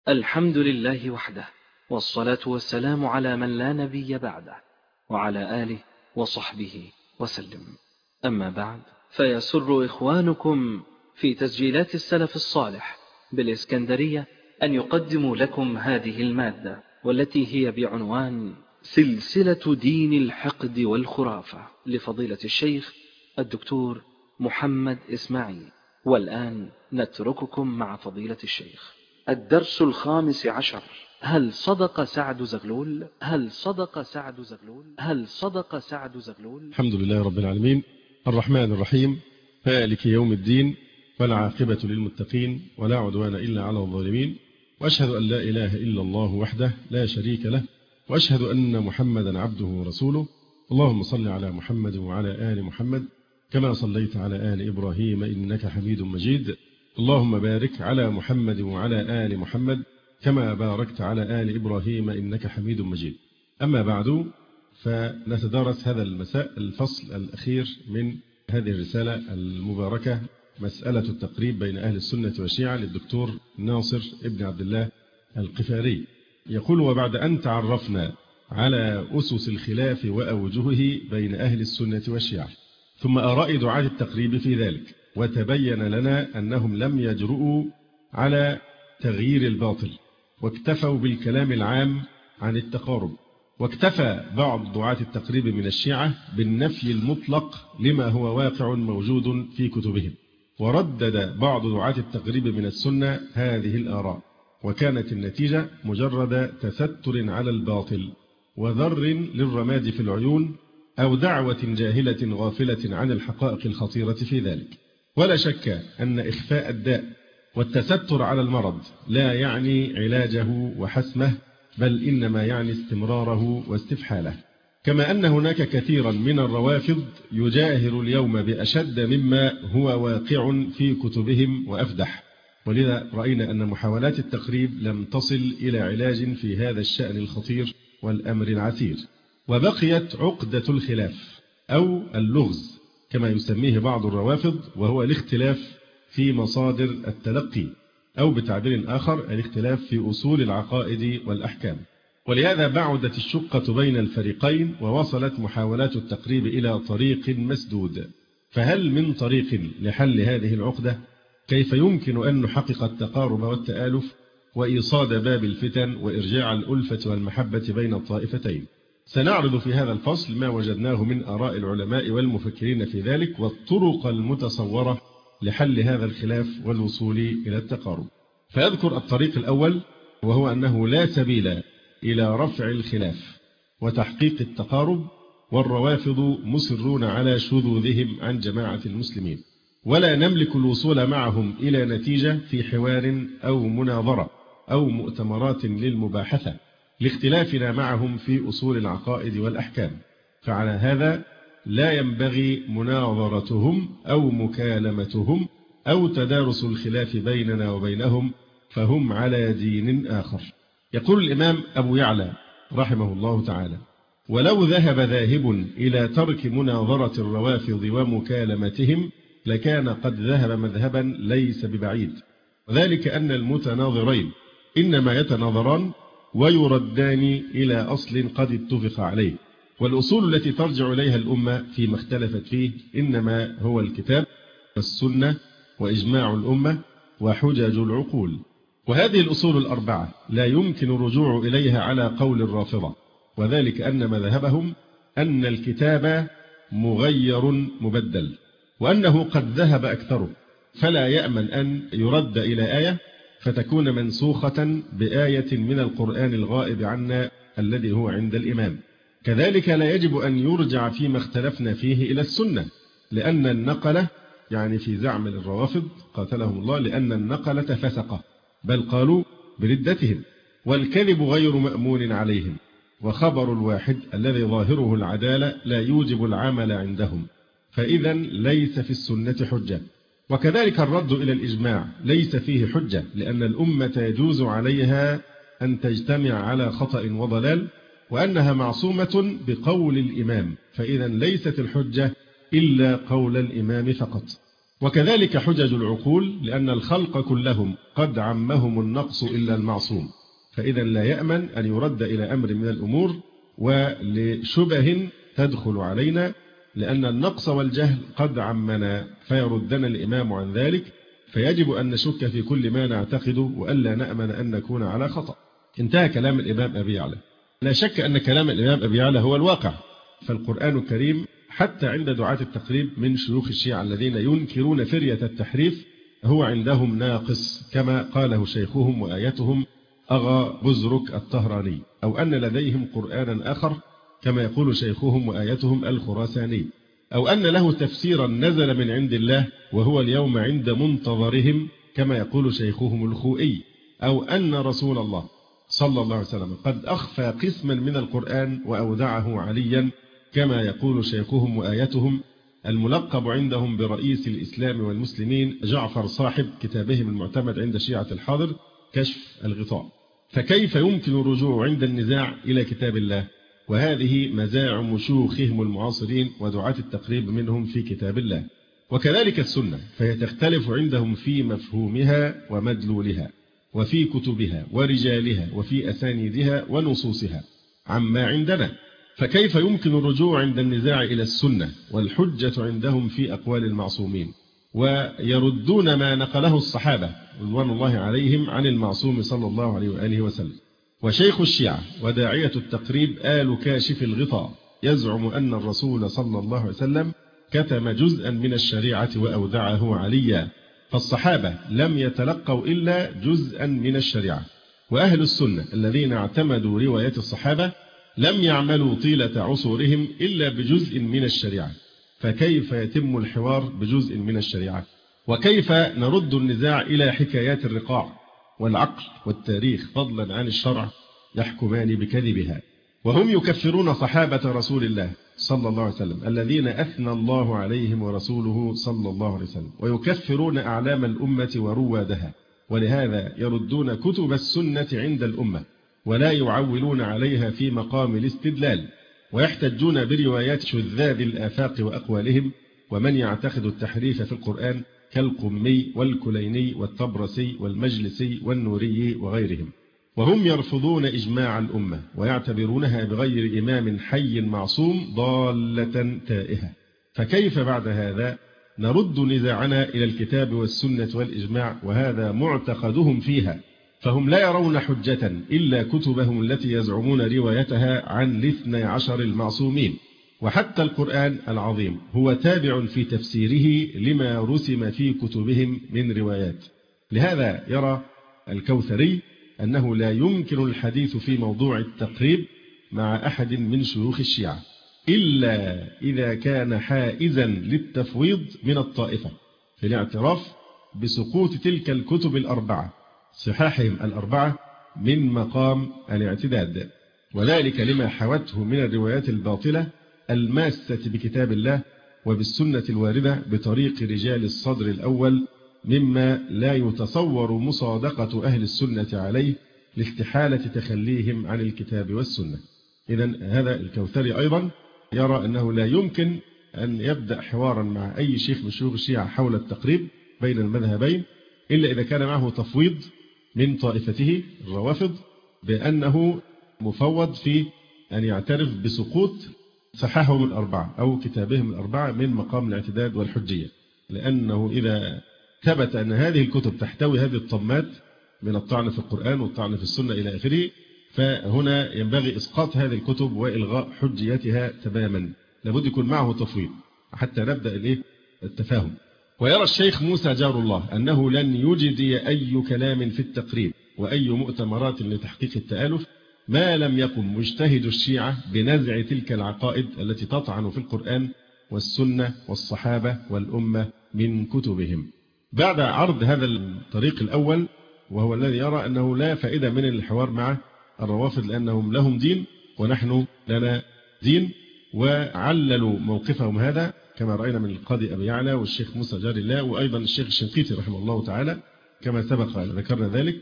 الحمد لله وحده، والصلاة والسلام على من لا نبي بعده، وعلى آله وصحبه وسلم. أما بعد، فيسر إخوانكم في تسجيلات السلف الصالح بالإسكندرية أن يقدموا لكم هذه المادة، والتي هي بعنوان سلسلة دين الحقد والخرافة لفضيلة الشيخ الدكتور محمد إسماعيل. والآن نترككم مع فضيلة الشيخ. الدرس 15: هل صدق سعد زغلول؟ هل صدق سعد زغلول؟ هل صدق سعد زغلول؟ الحمد لله رب العالمين، الرحمن الرحيم، مالك يوم الدين، والعاقبة للمتقين، ولا عدوان إلا على الظالمين، وأشهد أن لا إله إلا الله وحده لا شريك له، وأشهد أن محمدا عبده ورسوله. اللهم صل على محمد وعلى آل محمد كما صليت على آل إبراهيم إنك حميد مجيد. اللهم بارك على محمد وعلى آل محمد كما باركت على آل إبراهيم إنك حميد مجيد. أما بعد، فنتدارس هذا المساء الفصل الأخير من هذه الرسالة المباركة، مسألة التقريب بين أهل السنة والشيعة، للدكتور ناصر ابن عبد الله القفاري. يقول: وبعد أن تعرفنا على أسس الخلاف وأوجهه بين أهل السنة والشيعة، ثم آراء دعاة التقريب في ذلك، وتبين لنا أنهم لم يجرؤوا على تغيير الباطل، واكتفوا بالكلام العام عن التقارب. واكتفى بعض دعاة التقريب من الشيعة بالنفي المطلق لما هو واقع موجود في كتبهم، وردد بعض دعاة التقريب من السنة هذه الآراء، وكانت النتيجة مجرد تستر على الباطل وذر للرماد في العيون، أو دعوة جاهلة غافلة عن الحقائق الخطيرة في ذلك. ولا شك أن إخفاء الداء والتستر على المرض لا يعني علاجه وحسمه، بل إنما يعني استمراره واستفحاله. كما أن هناك كثيرا من الروافض يجاهر اليوم بأشد مما هو واقع في كتبهم وأفدح، ولذا رأينا أن محاولات التقريب لم تصل إلى علاج في هذا الشأن الخطير والأمر العسير. وبقيت عقدة الخلاف أو اللغز كما يسميه بعض الروافض، وهو الاختلاف في مصادر التلقي، أو بتعبير آخر الاختلاف في أصول العقائد والأحكام. ولهذا بعدت الشقة بين الفريقين، ووصلت محاولات التقريب إلى طريق مسدود. فهل من طريق لحل هذه العقدة؟ كيف يمكن أن نحقق التقارب والتآلف وإيصاد باب الفتن وإرجاع الألفة والمحبة بين الطائفتين؟ سنعرض في هذا الفصل ما وجدناه من آراء العلماء والمفكرين في ذلك، والطرق المتصورة لحل هذا الخلاف والوصول إلى التقارب. فيذكر الطريق الأول، وهو أنه لا سبيل إلى رفع الخلاف وتحقيق التقارب، والروافض مصرون على شذوذهم عن جماعة المسلمين، ولا نملك الوصول معهم إلى نتيجة في حوار أو مناظرة أو مؤتمرات للمباحثة، لاختلافنا معهم في أصول العقائد والأحكام. فعلى هذا لا ينبغي مناظرتهم أو مكالمتهم أو تدارس الخلاف بيننا وبينهم، فهم على دين آخر. يقول الإمام أبو يعلى رحمه الله تعالى: ولو ذهب ذاهب إلى ترك مناظرة الروافض ومكالمتهم لكان قد ذهب مذهبا ليس ببعيد، وذلك أن المتناظرين إنما يتناظران ويردان إلى أصل قد اتفق عليه، والأصول التي ترجع إليها الأمة فيما اختلفت فيه إنما هو الكتاب والسنة وإجماع الأمة وحجج العقول. وهذه الأصول الأربعة لا يمكن الرجوع إليها على قول الرافضة، وذلك أن مذهبهم أن الكتاب مغير مبدل، وأنه قد ذهب أكثره، فلا يأمن أن يرد إلى آية فتكون منسوخة بآية من القرآن الغائب عنا الذي هو عند الإمام. كذلك لا يجب أن يرجع فيما اختلفنا فيه إلى السنة، لأن النقلة، يعني في زعم الروافض قاتلهم الله، لأن النقلة فسقة، بل قالوا بردتهم، والكذب غير مأمون عليهم، وخبر الواحد الذي ظاهره العدالة لا يوجب العمل عندهم، فإذا ليس في السنة حجة. وكذلك الرد إلى الإجماع ليس فيه حجة، لأن الأمة يجوز عليها أن تجتمع على خطأ وضلال، وأنها معصومة بقول الإمام، فإذا ليست الحجة إلا قول الإمام فقط. وكذلك حجج العقول، لأن الخلق كلهم قد عمهم النقص إلا المعصوم، فإذا لا يأمن أن يرد إلى أمر من الأمور ولشبه تدخل علينا، لأن النقص والجهل قد عمنا فيردنا الإمام عن ذلك، فيجب أن نشك في كل ما نعتقده وألا نأمن أن نكون على خطأ. انتهى كلام الإمام أبي يعلى. لا شك أن كلام الإمام أبي يعلى هو الواقع، فالقرآن الكريم حتى عند دعاة التقريب من شيوخ الشيعة الذين ينكرون فرية التحريف هو عندهم ناقص، كما قاله شيخهم وآيتهم أغا بزرك الطهراني، أو أن لديهم قرآنا آخر كما يقول شيخهم وآيتهم الخراساني، أو أن له تفسيرا نزل من عند الله وهو اليوم عند منتظرهم كما يقول شيخهم الخوئي، أو أن رسول الله صلى الله عليه وسلم قد أخفى قسما من القرآن وأودعه عليا كما يقول شيخهم وآيتهم الملقب عندهم برئيس الإسلام والمسلمين جعفر صاحب كتابهم المعتمد عند شيعة الحاضر كشف الغطاء. فكيف يمكن الرجوع عند النزاع إلى كتاب الله؟ وهذه مزاعم شيوخهم المعاصرين ودعاة التقريب منهم في كتاب الله. وكذلك السنة، فهي تختلف عندهم في مفهومها ومدلولها وفي كتبها ورجالها وفي أسانيدها ونصوصها عما عندنا. فكيف يمكن الرجوع عند النزاع إلى السنة والحجة عندهم في أقوال المعصومين، ويردون ما نقله الصحابة رضوان الله عليهم عن المعصوم صلى الله عليه وآله وسلم. وشيخ الشيعة وداعية التقريب آل كاشف الغطاء يزعم أن الرسول صلى الله عليه وسلم كتم جزءا من الشريعة وأودعه عليا، فالصحابة لم يتلقوا إلا جزءا من الشريعة، وأهل السنة الذين اعتمدوا روايات الصحابة لم يعملوا طيلة عصورهم إلا بجزء من الشريعة، فكيف يتم الحوار بجزء من الشريعة؟ وكيف نرد النزاع إلى حكايات الرقاع والعقل والتاريخ فضلا عن الشرع يحكمان بكذبها؟ وهم يكفرون صحابة رسول الله صلى الله عليه وسلم الذين أثنى الله عليهم ورسوله صلى الله عليه وسلم، ويكفرون أعلام الأمة وروادها، ولهذا يردون كتب السنة عند الأمة ولا يعولون عليها في مقام الاستدلال، ويحتجون بروايات شذاذ الآفاق وأقوالهم ومن يعتقد التحريف في القرآن كالقمي والكليني والطبرسي والمجلسي والنوري وغيرهم. وهم يرفضون إجماع الأمة ويعتبرونها بغير إمام حي معصوم ضالة تائهة. فكيف بعد هذا نرد نزاعنا إلى الكتاب والسنة والإجماع وهذا معتقدهم فيها؟ فهم لا يرون حجة إلا كتبهم التي يزعمون روايتها عن 12 المعصومين، وحتى القرآن العظيم هو تابع في تفسيره لما رسم في كتبهم من روايات. لهذا يرى الكوثري أنه لا يمكن الحديث في موضوع التقريب مع أحد من شيوخ الشيعة إلا إذا كان حائزا للتفويض من الطائفة في الاعتراف بسقوط تلك الكتب الأربعة صحاحهم الأربعة من مقام الاعتداد، وذلك لما حوته من الروايات الباطلة الماسة بكتاب الله وبالسنة الواردة بطريق رجال الصدر الأول مما لا يتصور مصادقة أهل السنة عليه لاستحالة تخليهم عن الكتاب والسنة. إذن هذا الكوثري أيضا يرى أنه لا يمكن أن يبدأ حوارا مع أي شيخ من شيوخ الشيعة حول التقريب بين المذهبين إلا إذا كان معه تفويض من طائفته الروافض بأنه مفوض في أن يعترف بسقوط صحاحهم الأربعة أو كتابهم الأربعة من مقام الاعتداد والحجية، لأنه إذا ثبت أن هذه الكتب تحتوي هذه الطمات من الطعن في القرآن والطعن في السنة إلى آخره، فهنا ينبغي إسقاط هذه الكتب وإلغاء حجيتها تماما. لابد يكون معه تفويض حتى نبدأ التفاهم. ويرى الشيخ موسى جار الله أنه لن يجدي أي كلام في التقريب وأي مؤتمرات لتحقيق التآلف ما لم يقم مجتهد الشيعة بنزع تلك العقائد التي تطعن في القرآن والسنة والصحابة والأمة من كتبهم. بعد عرض هذا الطريق الأول وهو الذي يرى أنه لا فائدة من الحوار مع الروافض لأنهم لهم دين ونحن لنا دين، وعللوا موقفهم هذا كما رأينا من القاضي أبي يعلى والشيخ موسى جار الله وأيضا الشيخ الشنقيطي رحمه الله تعالى كما سبق ذكرنا ذلك.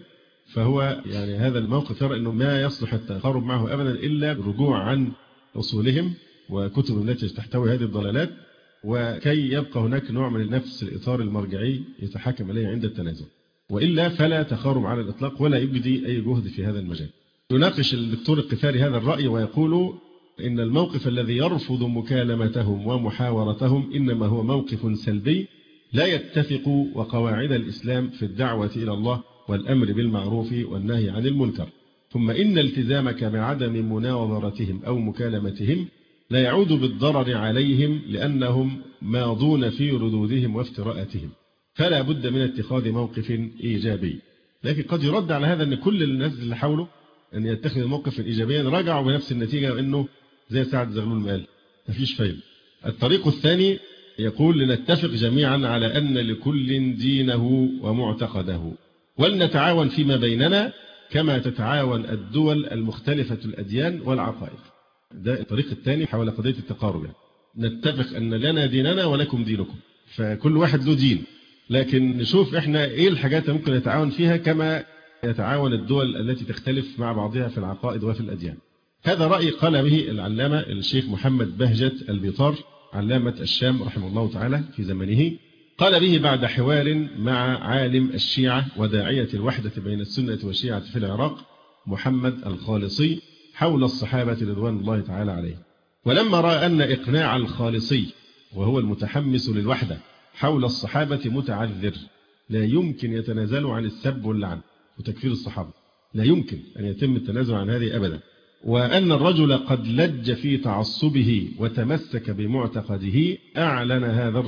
فهو يعني هذا الموقف يرى أنه ما يصلح التقارب معه أبدا إلا بالرجوع عن أصولهم وكتب التي تحتوي هذه الضلالات وكي يبقى هناك نوع من نفس الإطار المرجعي يتحكم إليه عند التنازل، وإلا فلا تخارم على الإطلاق ولا يبدي أي جهد في هذا المجال. يناقش الدكتور القفاري هذا الرأي ويقول إن الموقف الذي يرفض مكالمتهم ومحاورتهم إنما هو موقف سلبي لا يتفق وقواعد الإسلام في الدعوة إلى الله والأمر بالمعروف والنهي عن المنكر، ثم إن التزامك بعدم مناظرتهم أو مكالمتهم لا يعود بالضرر عليهم لأنهم ماضون في ردودهم وافتراءاتهم، فلا بد من اتخاذ موقف إيجابي. لكن قد يرد على هذا أن كل الناس اللي حوله أن يتخذ موقفا إيجابيا رجعوا بنفس النتيجة، وأنه زي سعد زغلول قال مفيش فايدة. الطريق الثاني يقول لنتفق جميعا على أن لكل دينه ومعتقده ولنتعاون فيما بيننا كما تتعاون الدول المختلفة الأديان والعقائد. ده الطريق الثاني حول قضية التقارب، يعني نتفق أن لنا ديننا ولكم دينكم، فكل واحد له دين، لكن نشوف إحنا إيه الحاجات ممكن نتعاون فيها كما يتعاون الدول التي تختلف مع بعضها في العقائد وفي الأديان. هذا رأي قال به العلامة الشيخ محمد بهجت البيطار علامة الشام رحمه الله تعالى في زمنه، قال به بعد حوار مع عالم الشيعة وداعية الوحدة بين السنة والشيعة في العراق محمد الخالصي حول الصحابة رضوان الله تعالى عليهم. ولما رأى أن إقناع الخالصي وهو المتحمس للوحدة حول الصحابة متعذر لا يمكن يتنازل عن السب واللعن وتكفير الصحابة، لا يمكن أن يتم التنازل عن هذه أبدا، وأن الرجل قد لج في تعصبه وتمسك بمعتقده أعلن هذا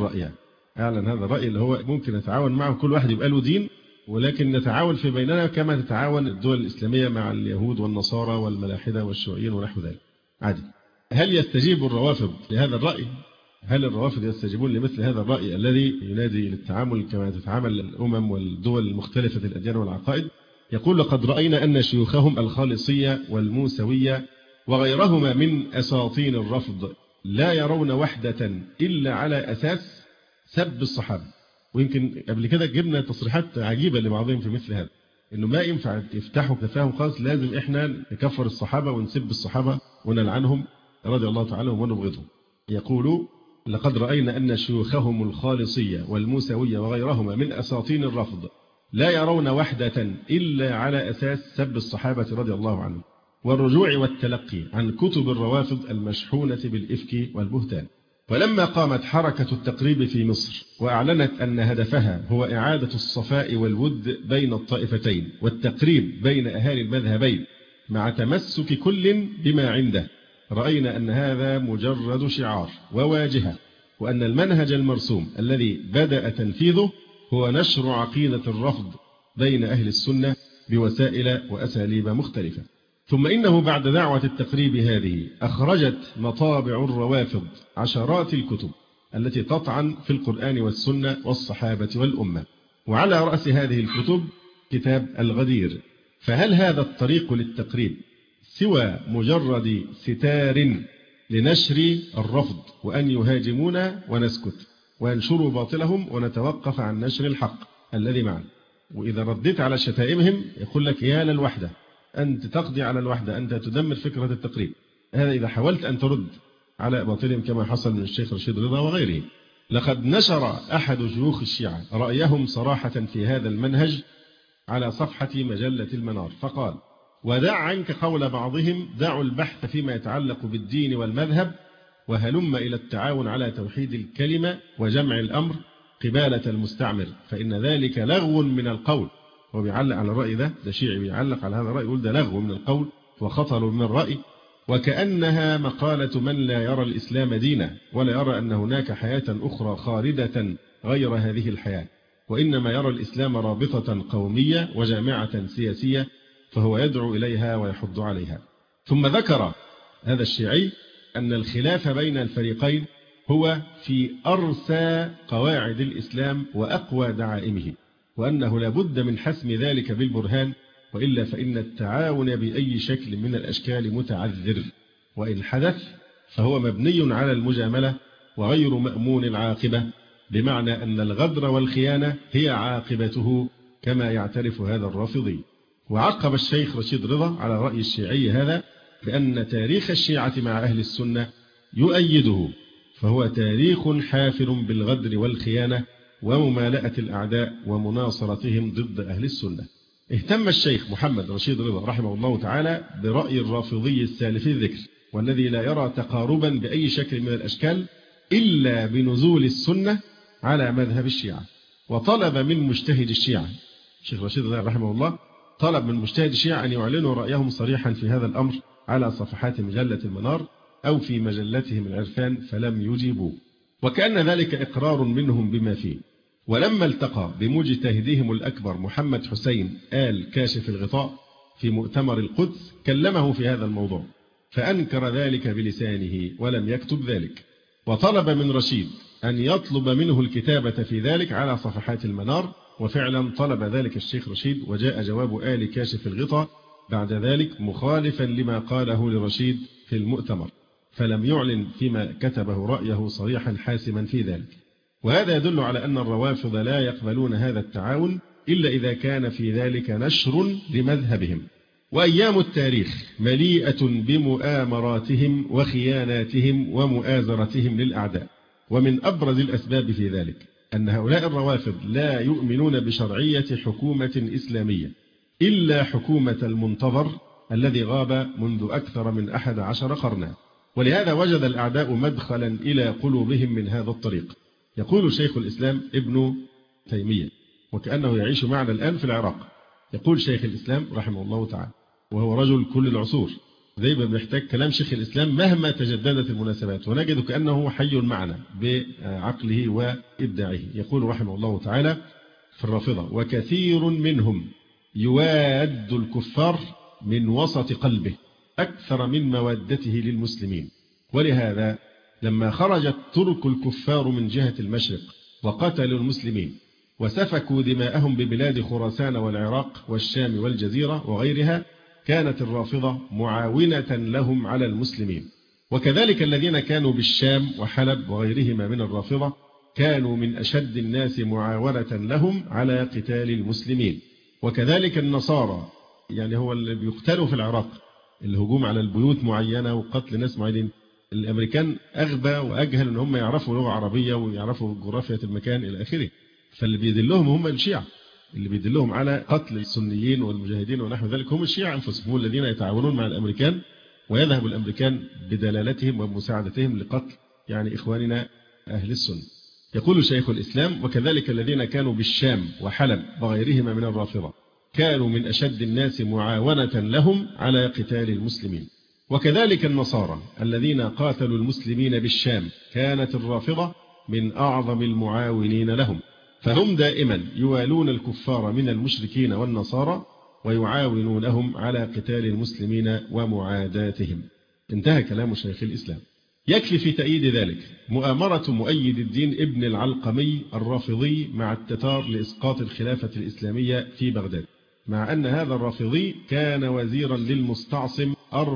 الرأي اللي هو ممكن نتعاون معه كل واحد يبقى له دين، ولكن نتعاون في بيننا كما تتعاون الدول الإسلامية مع اليهود والنصارى والملاحدة والشيوعيين ونحو ذلك عادي. هل يستجيب الروافض لهذا الرأي؟ هل الروافض يستجيبون لمثل هذا الرأي الذي ينادي للتعامل كما تتعامل الأمم والدول المختلفة الأديان والعقائد؟ يقول لقد رأينا أن شيوخهم الخالصية والموسوية وغيرهما من أساطين الرفض لا يرون وحدة إلا على أساس سب الصحابة. ويمكن قبل كده جبنا تصريحات عجيبة لبعضهم في مثل هذا، إنه ما ينفع يفتحوا تفاهم خالص، لازم إحنا نكفر الصحابة ونسب الصحابة ونلعنهم رضي الله تعالى عنهم ونبغضهم. يقول لقد رأينا أن شيوخهم الخالصية والموسوية وغيرهما من أساطين الرفض لا يرون وحدة إلا على أساس سب الصحابة رضي الله عنهم والرجوع والتلقي عن كتب الروافض المشحونة بالإفك والبهتان. ولما قامت حركة التقريب في مصر وأعلنت أن هدفها هو إعادة الصفاء والود بين الطائفتين والتقريب بين أهالي المذهبين مع تمسك كل بما عنده، رأينا أن هذا مجرد شعار وواجهة، وأن المنهج المرسوم الذي بدأ تنفيذه هو نشر عقيدة الرفض بين أهل السنة بوسائل وأساليب مختلفة. ثم إنه بعد دعوة التقريب هذه أخرجت مطابع الروافض عشرات الكتب التي تطعن في القرآن والسنة والصحابة والأمة، وعلى رأس هذه الكتب كتاب الغدير. فهل هذا الطريق للتقريب سوى مجرد ستار لنشر الرفض وأن يهاجمونا ونسكت وينشروا باطلهم ونتوقف عن نشر الحق الذي معنا؟ وإذا رديت على شتائمهم يقول لك يا للوحدة، أنت تقضي على الوحدة، أنت تدمر فكرة التقريب. هذا إذا حاولت أن ترد على باطلهم كما حصل من الشيخ رشيد رضا وغيره. لقد نشر أحد شيوخ الشيعة رأيهم صراحة في هذا المنهج على صفحة مجلة المنار فقال: ودع عنك قول بعضهم دعوا البحث فيما يتعلق بالدين والمذهب وهلم إلى التعاون على توحيد الكلمة وجمع الأمر قبالة المستعمر، فإن ذلك لغو من القول. هو بيعلق على الرأي ده شيعي بيعلق على هذا الرأي يقول ده لغو من القول وخطر من الرأي، وكأنها مقالة من لا يرى الإسلام دينا ولا يرى أن هناك حياة أخرى خالدة غير هذه الحياة، وإنما يرى الإسلام رابطة قومية وجامعة سياسية فهو يدعو إليها ويحض عليها. ثم ذكر هذا الشيعي أن الخلاف بين الفريقين هو في أرسى قواعد الإسلام وأقوى دعائمه، وأنه لابد من حسم ذلك بالبرهان، وإلا فإن التعاون بأي شكل من الأشكال متعذر، وإن حدث فهو مبني على المجاملة وغير مأمون العاقبة، بمعنى أن الغدر والخيانة هي عاقبته كما يعترف هذا الرافضي. وعقب الشيخ رشيد رضا على رأي الشيعي هذا بأن تاريخ الشيعة مع أهل السنة يؤيده، فهو تاريخ حافل بالغدر والخيانة وممالأة الأعداء ومناصرتهم ضد أهل السنة. اهتم الشيخ محمد رشيد رضا رحمه الله تعالى برأي الرافضي السالف الذكر، والذي لا يرى تقاربا بأي شكل من الأشكال إلا بنزول السنة على مذهب الشيعة. وطلب من مجتهد الشيعة، الشيخ رشيد رضا رحمه الله طلب من مجتهد الشيعة أن يعلنوا رأيهم صريحا في هذا الأمر على صفحات مجلة المنار أو في مجلتهم العرفان، فلم يجيبوه، وكأن ذلك إقرار منهم بما فيه. ولما التقى بمجتهدهم الأكبر محمد حسين آل كاشف الغطاء في مؤتمر القدس كلمه في هذا الموضوع، فأنكر ذلك بلسانه ولم يكتب ذلك، وطلب من رشيد أن يطلب منه الكتابة في ذلك على صفحات المنار، وفعلا طلب ذلك الشيخ رشيد، وجاء جواب آل كاشف الغطاء بعد ذلك مخالفا لما قاله لرشيد في المؤتمر، فلم يعلن فيما كتبه رأيه صريحا حاسما في ذلك. وهذا يدل على أن الروافض لا يقبلون هذا التعاون إلا إذا كان في ذلك نشر لمذهبهم. وأيام التاريخ مليئة بمؤامراتهم وخياناتهم ومؤازرتهم للأعداء، ومن أبرز الأسباب في ذلك أن هؤلاء الروافض لا يؤمنون بشرعية حكومة إسلامية إلا حكومة المنتظر الذي غاب منذ أكثر من 11 قرنا، ولهذا وجد الأعداء مدخلا إلى قلوبهم من هذا الطريق. يقول شيخ الإسلام ابن تيمية، وكأنه يعيش معنا الآن في العراق، يقول شيخ الإسلام رحمه الله تعالى، وهو رجل كل العصور، دايما بنحتاج كلام شيخ الإسلام مهما تجددت المناسبات، ونجد كأنه حي معنا بعقله وإبداعه. يقول رحمه الله تعالى في الرافضة: وكثير منهم يواد الكفار من وسط قلبه أكثر من مودته للمسلمين، ولهذا لما خرجت ترك الكفار من جهة المشرق وقتلوا المسلمين وسفكوا دماءهم ببلاد خراسان والعراق والشام والجزيرة وغيرها، كانت الرافضة معاونة لهم على المسلمين. وكذلك الذين كانوا بالشام وحلب وغيرهما من الرافضة كانوا من أشد الناس معاونة لهم على قتال المسلمين. وكذلك النصارى، يعني هو اللي بيقتلوا في العراق، الهجوم على البيوت معينة وقتل ناس معينين. الأمريكان أغبى وأجهل أن هم يعرفوا لغة عربية ويعرفوا جغرافية المكان إلى آخره، فاللي بيدلهم هم الشيعة، اللي بيدلهم على قتل السنيين والمجاهدين ونحو ذلك هم الشيعة أنفسهم، هم الذين يتعاونون مع الأمريكان، ويذهب الأمريكان بدلالتهم ومساعدتهم لقتل يعني إخواننا أهل السنة. يقول شيخ الإسلام: وكذلك الذين كانوا بالشام وحلب وغيرهما من الرافضة كانوا من أشد الناس معاونة لهم على قتال المسلمين. وكذلك النصارى الذين قاتلوا المسلمين بالشام كانت الرافضة من أعظم المعاونين لهم، فهم دائما يوالون الكفار من المشركين والنصارى ويعاونونهم على قتال المسلمين ومعاداتهم. انتهى كلام شيخ الإسلام. يكفي في تأييد ذلك مؤامرة مؤيد الدين ابن العلقمي الرافضي مع التتار لإسقاط الخلافة الإسلامية في بغداد، مع أن هذا الرافضي كان وزيرا للمستعصم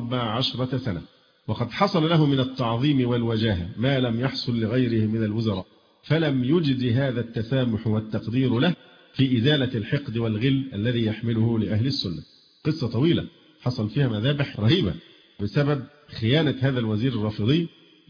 14 سنة، وقد حصل له من التعظيم والوجاهة ما لم يحصل لغيره من الوزراء، فلم يجد هذا التسامح والتقدير له في إزالة الحقد والغل الذي يحمله لأهل السنة. قصة طويلة حصل فيها مذابح رهيبة بسبب خيانة هذا الوزير الرافضي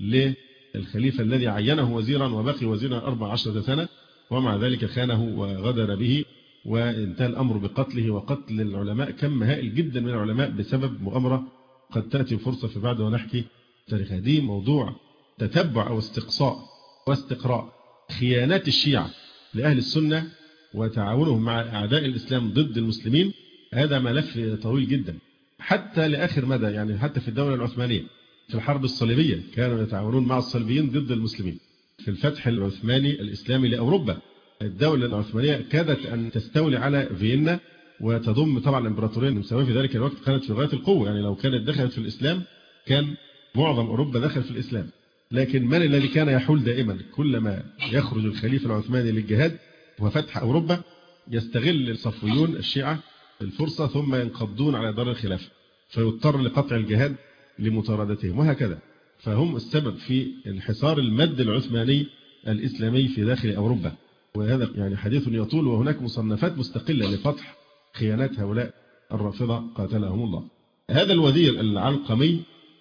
للخليفة الذي عينه وزيرا وبقي وزيرا 14 سنة، ومع ذلك خانه وغدر به، وانتهى الأمر بقتله وقتل العلماء، كم هائل جدا من العلماء بسبب مؤامرة قد تأتي فرصة في بعد ونحكي تاريخ. هذه موضوع تتبع أو استقصاء واستقراء خيانات الشيعة لأهل السنة وتعاونهم مع أعداء الإسلام ضد المسلمين. هذا ملف طويل جدا حتى لآخر مدى، يعني حتى في الدولة العثمانية في الحرب الصليبية كانوا يتعاونون مع الصليبيين ضد المسلمين. في الفتح العثماني الإسلامي لأوروبا الدولة العثمانية كادت أن تستولي على فيينا وتضم طبعا الإمبراطورية النمساوية في ذلك الوقت كانت في غاية القوة، يعني لو كانت دخلت في الإسلام كان معظم أوروبا دخل في الإسلام. لكن من الذي كان يحول دائما كلما يخرج الخليفة العثماني للجهاد وفتح أوروبا يستغل الصفويون الشيعة الفرصة ثم ينقضون على دار الخلافة فيضطر لقطع الجهاد لمطاردتهم وهكذا. فهم السبب في انحصار المد العثماني الإسلامي في داخل أوروبا، وهذا يعني حديث يطول، وهناك مصنفات مستقلة لفتح خيانات هؤلاء الرافضة قاتلهم الله. هذا الوزير العلقمي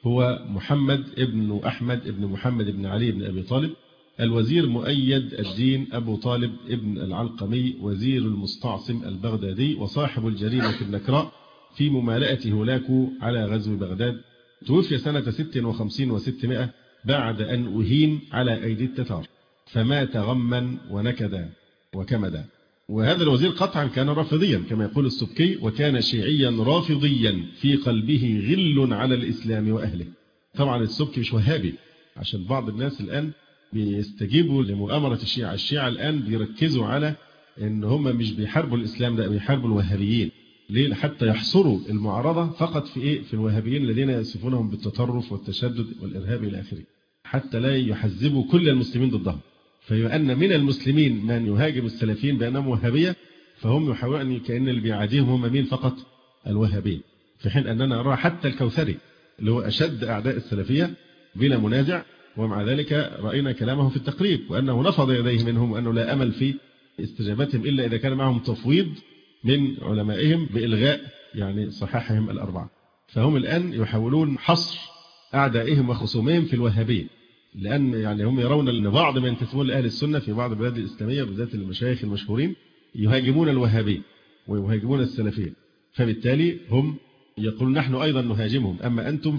هو محمد ابن أحمد ابن محمد ابن علي بن أبي طالب، الوزير مؤيد الدين أبو طالب ابن العلقمي وزير المستعصم البغدادي وصاحب الجريمة النكراء في ممالأة هولاكو على غزو بغداد. توفي سنة 56 و600 بعد أن أهين على أيدي التتار، فمات غما ونكدا وكمدا. وهذا الوزير قطعا كان رافضيا كما يقول السبكي، وكان شيعيا رافضيا في قلبه غل على الإسلام وأهله. طبعا السبكي مش وهابي، عشان بعض الناس الآن بيستجيبوا لمؤامرة الشيعة. الشيعة الآن بيركزوا على إن هم مش بيحاربوا الإسلام، لا بيحاربوا الوهابيين. ليه؟ حتى يحصروا المعارضة فقط في إيه؟ في الوهابيين الذين يصفونهم بالتطرف والتشدد والإرهاب إلى آخره، حتى لا يحزبوا كل المسلمين ضدهم. فيؤن من المسلمين من يهاجم السلفيين بأنهم وهابية، فهم يحاولون أن كأن اللي بيعاديهم هم مين فقط؟ الوهابية. في حين أننا نرى حتى الكوثري اللي هو أشد أعداء السلفية بلا منازع، ومع ذلك رأينا كلامه في التقريب وأنه نفض يديه منهم وأنه لا أمل في استجابتهم إلا إذا كان معهم تفويض من علمائهم بإلغاء يعني صحاحهم الأربعة. فهم الآن يحاولون حصر أعدائهم وخصومهم في الوهابية، لأن يعني هم يرون أن بعض من ينتسبون لأهل السنة في بعض البلاد الإسلامية بالذات المشايخ المشهورين يهاجمون الوهابية ويهاجمون السلفية، فبالتالي هم يقولون نحن أيضا نهاجمهم، أما أنتم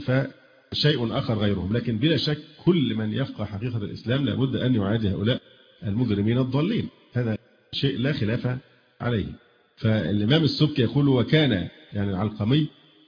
فشيء آخر غيرهم. لكن بلا شك كل من يفقه حقيقة الإسلام لابد أن يعادي هؤلاء المجرمين الضالين، هذا شيء لا خلاف عليه. فالإمام السبكي يقول وكان يعني العلقمي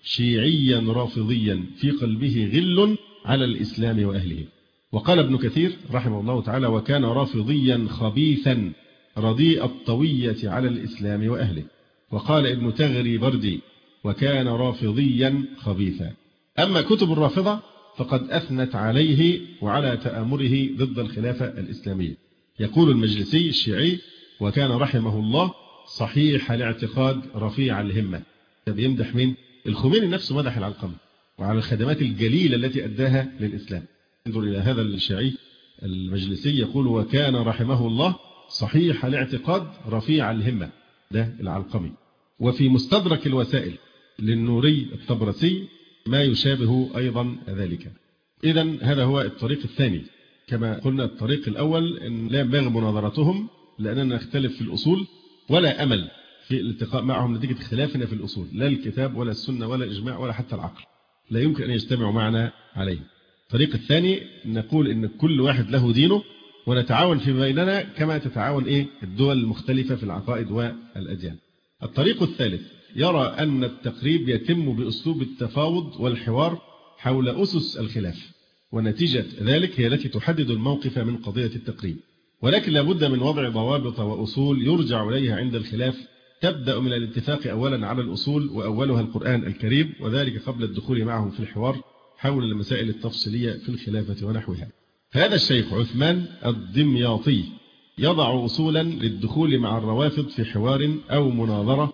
شيعيا رافضيا في قلبه غل على الإسلام وأهله. وقال ابن كثير رحمه الله تعالى وكان رافضيا خبيثا رديء الطوية على الإسلام وأهله. وقال ابن تغري بردي وكان رافضيا خبيثا. أما كتب الرافضة فقد أثنت عليه وعلى تآمره ضد الخلافة الإسلامية. يقول المجلسي الشيعي وكان رحمه الله صحيح الاعتقاد رفيع الهمة. بيمدح مين؟ الخميني نفسه مدح العلقمي وعلى الخدمات الجليلة التي أداها للإسلام. انظر إلى هذا الشيعي المجلسي يقول وكان رحمه الله صحيح الاعتقاد رفيع الهمة، ده العلقمي. وفي مستدرك الوسائل للنوري الطبرسي ما يشابه أيضا ذلك. إذن هذا هو الطريق الثاني. كما قلنا الطريق الأول إن لا ينبغي مناظرتهم لأننا نختلف في الأصول ولا أمل في الالتقاء معهم نتيجة اختلافنا في الأصول، لا الكتاب ولا السنة ولا الإجماع ولا حتى العقل لا يمكن أن يجتمعوا معنا عليه. الطريق الثاني نقول إن كل واحد له دينه ونتعاون في بيننا كما تتعاون الدول المختلفة في العقائد والأديان. الطريق الثالث يرى أن التقريب يتم بأسلوب التفاوض والحوار حول أسس الخلاف، ونتيجة ذلك هي التي تحدد الموقف من قضية التقريب. ولكن لابد من وضع ضوابط وأصول يرجع إليها عند الخلاف، تبدأ من الاتفاق أولا على الأصول وأولها القرآن الكريم، وذلك قبل الدخول معهم في الحوار حول المسائل التفصيلية في الخلافة ونحوها. هذا الشيخ عثمان الدمياطي يضع أصولا للدخول مع الروافض في حوار أو مناظرة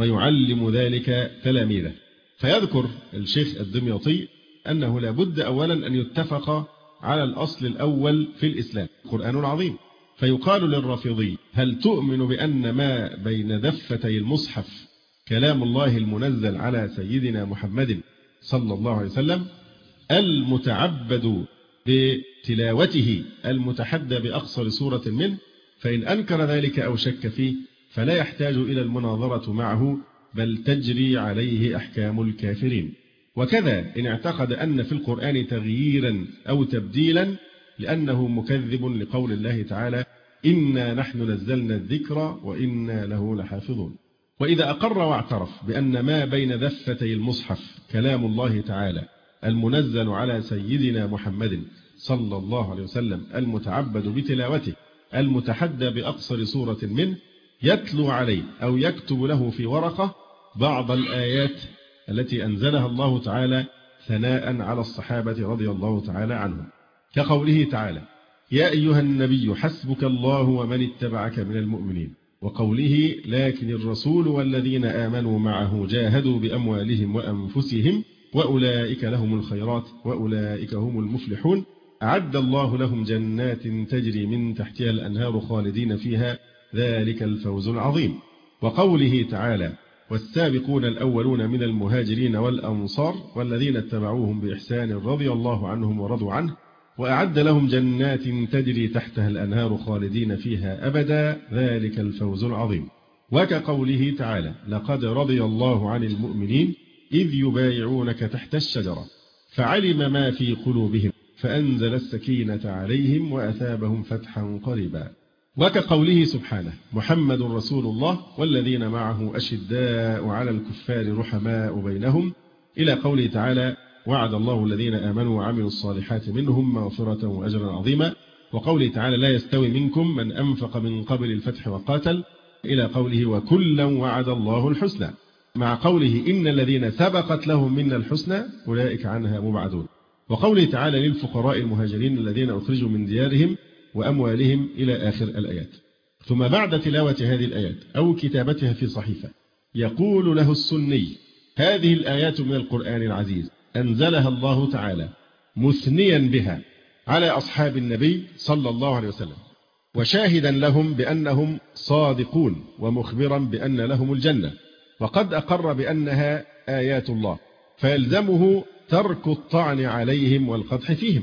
ويعلم ذلك تلاميذه. فيذكر الشيخ الدمياطي أنه لابد أولا أن يتفق على الأصل الأول في الإسلام القرآن العظيم. فيقال للرافضي هل تؤمن بأن ما بين دفتي المصحف كلام الله المنزل على سيدنا محمد صلى الله عليه وسلم المتعبد بتلاوته المتحدى بأقصر سورة منه؟ فإن أنكر ذلك أو شك فيه فلا يحتاج إلى المناظرة معه بل تجري عليه أحكام الكافرين. وكذا إن اعتقد أن في القرآن تغييرا أو تبديلا لأنه مكذب لقول الله تعالى إنا نحن نزلنا الذكر وإنا له لحافظون. وإذا أقر واعترف بأن ما بين دفتي المصحف كلام الله تعالى المنزل على سيدنا محمد صلى الله عليه وسلم المتعبد بتلاوته المتحدى بأقصر سورة منه، يتلو عليه أو يكتب له في ورقة بعض الآيات التي أنزلها الله تعالى ثناء على الصحابة رضي الله تعالى عنهم، كقوله تعالى يا أيها النبي حسبك الله ومن اتبعك من المؤمنين، وقوله لكن الرسول والذين آمنوا معه جاهدوا بأموالهم وأنفسهم وأولئك لهم الخيرات وأولئك هم المفلحون أعد الله لهم جنات تجري من تحتها الأنهار خالدين فيها ذلك الفوز العظيم. وقوله تعالى والسابقون الأولون من المهاجرين والأنصار والذين اتبعوهم بإحسان رضي الله عنهم ورضوا عنه وأعد لهم جنات تجري تحتها الأنهار خالدين فيها أبدا ذلك الفوز العظيم. وكقوله تعالى لقد رضي الله عن المؤمنين إذ يبايعونك تحت الشجرة فعلم ما في قلوبهم فأنزل السكينة عليهم وأثابهم فتحا قريبا. وكقوله سبحانه محمد رسول الله والذين معه أشداء على الكفار رحماء بينهم إلى قوله تعالى وعد الله الذين آمنوا وعملوا الصالحات منهم مغفرة وأجرا عظيما. وقوله تعالى لا يستوي منكم من أنفق من قبل الفتح وقاتل إلى قوله وكلا وعد الله الحسنى مع قوله إن الذين سبقت لهم منا الحسنى أولئك عنها مبعدون. وقوله تعالى للفقراء المهاجرين الذين أخرجوا من ديارهم وأموالهم إلى آخر الآيات. ثم بعد تلاوة هذه الآيات أو كتابتها في صحيفة يقول له السني هذه الآيات من القرآن العزيز أنزلها الله تعالى مثنيا بها على أصحاب النبي صلى الله عليه وسلم وشاهدا لهم بأنهم صادقون ومخبرا بأن لهم الجنة وقد أقر بأنها آيات الله فيلزمه ترك الطعن عليهم والقدح فيهم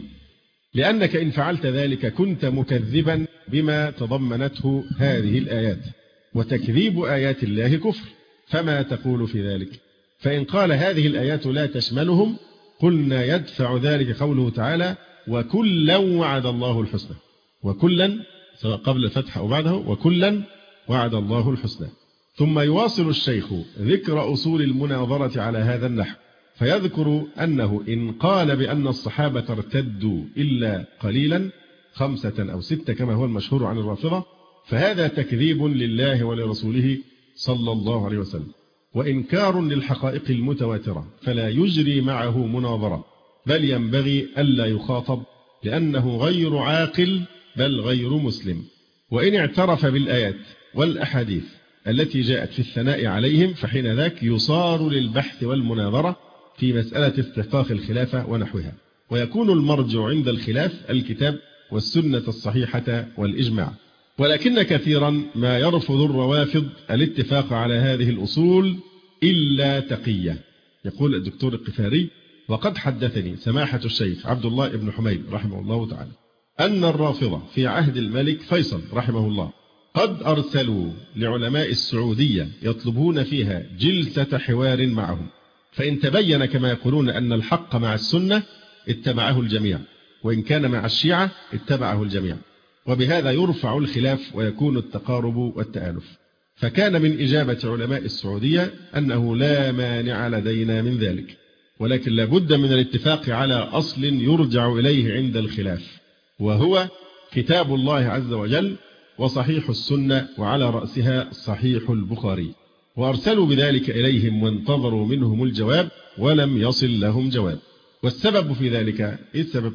لأنك إن فعلت ذلك كنت مكذبا بما تضمنته هذه الآيات وتكذيب آيات الله كفر فما تقول في ذلك؟ فإن قال هذه الآيات لا تشملهم قلنا يدفع ذلك قوله تعالى وكلا وعد الله الحسنى وكلا سواء قبل الفتح أو بعده وكلا وعد الله الحسنى. ثم يواصل الشيخ ذكر أصول المناظرة على هذا النحو فيذكر أنه إن قال بأن الصحابة ارتدوا إلا قليلا 5 أو 6 كما هو المشهور عن الرافضة فهذا تكذيب لله ولرسوله صلى الله عليه وسلم وإنكار للحقائق المتواترة فلا يجري معه مناظرة بل ينبغي ألا يخاطب لأنه غير عاقل بل غير مسلم. وإن اعترف بالآيات والأحاديث التي جاءت في الثناء عليهم فحين ذاك يصار للبحث والمناظرة في مسألة استحقاق الخلافة ونحوها ويكون المرجع عند الخلاف الكتاب والسنة الصحيحة والإجماع. ولكن كثيرا ما يرفض الروافض الاتفاق على هذه الأصول إلا تقية. يقول الدكتور القفاري وقد حدثني سماحة الشيخ عبد الله بن حميد رحمه الله تعالى أن الرافضة في عهد الملك فيصل رحمه الله قد أرسلوا لعلماء السعودية يطلبون فيها جلسة حوار معهم فإن تبين كما يقولون أن الحق مع السنة اتبعه الجميع وإن كان مع الشيعة اتبعه الجميع وبهذا يرفع الخلاف ويكون التقارب والتآلف. فكان من إجابة علماء السعودية أنه لا مانع لدينا من ذلك ولكن لابد من الاتفاق على أصل يرجع إليه عند الخلاف وهو كتاب الله عز وجل وصحيح السنة وعلى رأسها صحيح البخاري. وأرسلوا بذلك إليهم وانتظروا منهم الجواب ولم يصل لهم جواب. والسبب في ذلك إيه السبب؟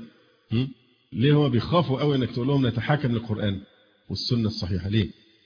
ليه هو بيخافوا قوي أنك تقول لهم نتحاكم للقرآن والسنة الصحيحة ليه؟